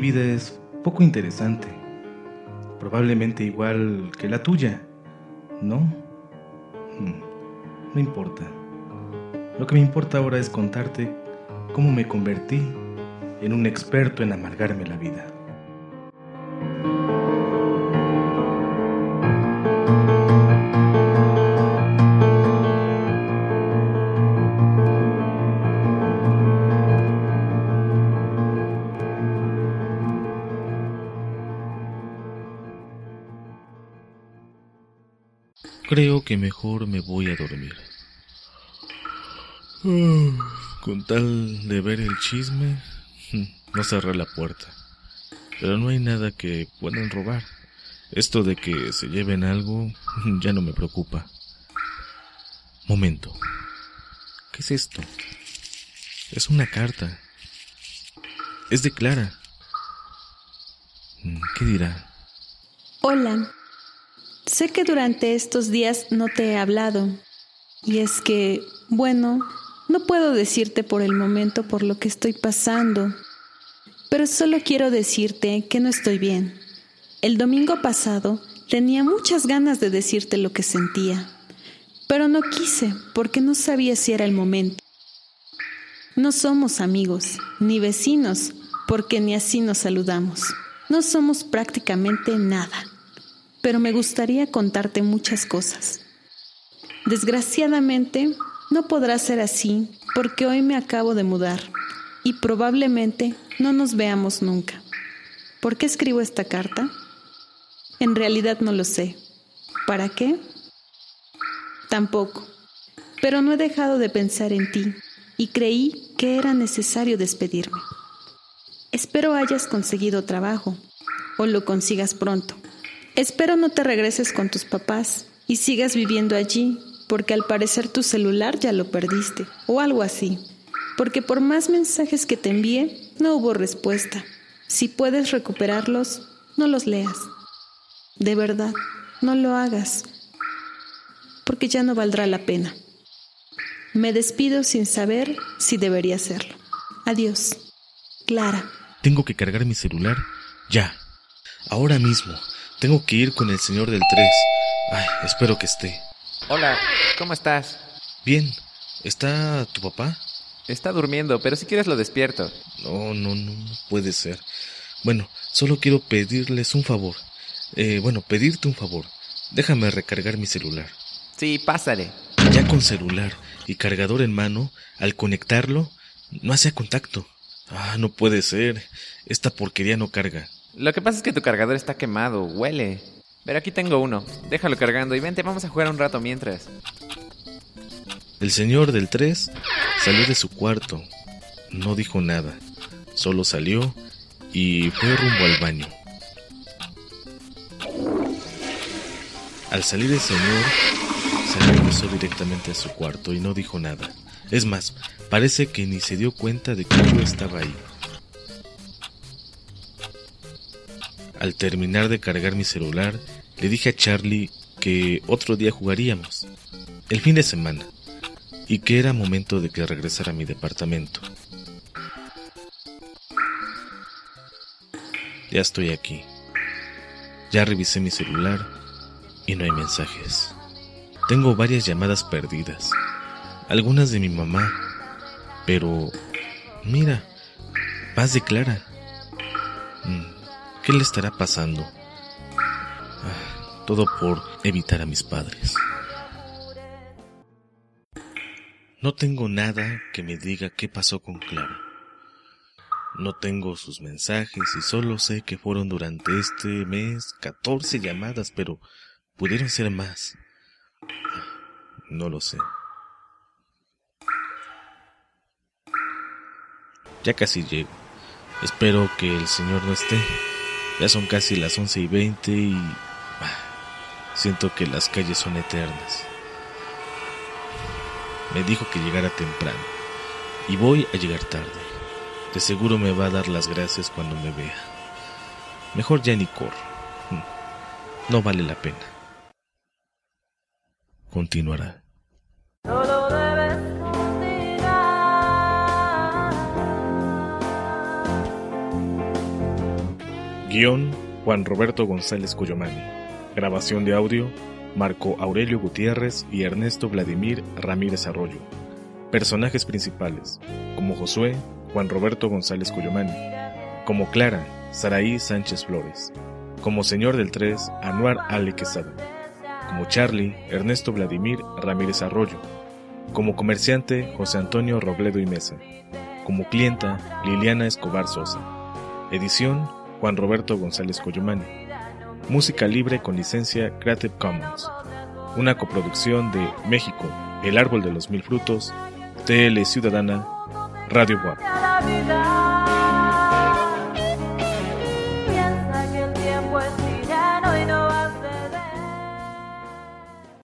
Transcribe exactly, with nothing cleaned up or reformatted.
vida es poco interesante, probablemente igual que la tuya, ¿no? No importa. Lo que me importa ahora es contarte cómo me convertí en un experto en amargarme la vida. Creo que mejor me voy a dormir. Con tal de ver el chisme, no cerré la puerta. Pero no hay nada que puedan robar. Esto de que se lleven algo ya no me preocupa. Momento. ¿Qué es esto? Es una carta. Es de Clara. ¿Qué dirá? Hola. Sé que durante estos días no te he hablado. Y es que, bueno, no puedo decirte por el momento por lo que estoy pasando. Pero solo quiero decirte que no estoy bien. El domingo pasado tenía muchas ganas de decirte lo que sentía. Pero no quise porque no sabía si era el momento. No somos amigos, ni vecinos, porque ni así nos saludamos. No somos prácticamente nada. Pero me gustaría contarte muchas cosas. Desgraciadamente, no podrá ser así porque hoy me acabo de mudar y probablemente no nos veamos nunca. ¿Por qué escribo esta carta? En realidad no lo sé. ¿Para qué? Tampoco. Pero no he dejado de pensar en ti y creí que era necesario despedirme. Espero hayas conseguido trabajo o lo consigas pronto. Espero no te regreses con tus papás y sigas viviendo allí, porque al parecer tu celular ya lo perdiste, o algo así. Porque por más mensajes que te envié, no hubo respuesta. Si puedes recuperarlos, no los leas. De verdad, no lo hagas, porque ya no valdrá la pena. Me despido sin saber si debería hacerlo. Adiós. Clara. Tengo que cargar mi celular ya, ahora mismo. Tengo que ir con el señor del tres. Ay, espero que esté. Hola, ¿cómo estás? Bien. ¿Está tu papá? Está durmiendo, pero si quieres lo despierto. No, no, no, no puede ser. Bueno, solo quiero pedirles un favor. Eh, bueno, pedirte un favor. Déjame recargar mi celular. Sí, pásale. Ya con celular y cargador en mano, al conectarlo, no hacía contacto. Ah, no puede ser. Esta porquería no carga. Lo que pasa es que tu cargador está quemado, huele. Pero aquí tengo uno, déjalo cargando y vente, vamos a jugar un rato mientras. El señor del tres salió de su cuarto. No dijo nada, solo salió y fue rumbo al baño. Al salir el señor, se regresó directamente a su cuarto y no dijo nada. Es más, parece que ni se dio cuenta de que yo estaba ahí. Al terminar de cargar mi celular, le dije a Charlie que otro día jugaríamos, el fin de semana, y que era momento de que regresara a mi departamento. Ya estoy aquí. Ya revisé mi celular y no hay mensajes. Tengo varias llamadas perdidas, algunas de mi mamá, pero mira, paz de Clara. ¿Qué le estará pasando? Ah, todo por evitar a mis padres. No tengo nada que me diga qué pasó con Clara. No tengo sus mensajes y solo sé que fueron durante este mes catorce llamadas, pero pudieron ser más. No lo sé. Ya casi llego. Espero que el señor no esté. Ya son casi las once y veinte y ah, siento que las calles son eternas. Me dijo que llegara temprano y voy a llegar tarde. De seguro me va a dar las gracias cuando me vea. Mejor ya ni corro. No vale la pena. Continuará. Guión, Juan Roberto González Cuyomani. Grabación de audio, Marco Aurelio Gutiérrez y Ernesto Vladimir Ramírez Arroyo. Personajes principales, como Josué, Juan Roberto González Cuyomani. Como Clara, Saraí Sánchez Flores. Como Señor del tres, Anuar Ale Quesada. Como Charlie, Ernesto Vladimir Ramírez Arroyo. Como comerciante, José Antonio Robledo y Mesa. Como clienta, Liliana Escobar Sosa. Edición, Juan Roberto González Cuyomani. Música libre con licencia Creative Commons. Una coproducción de México, El Árbol de los Mil Frutos, T L Ciudadana, Radio Guap.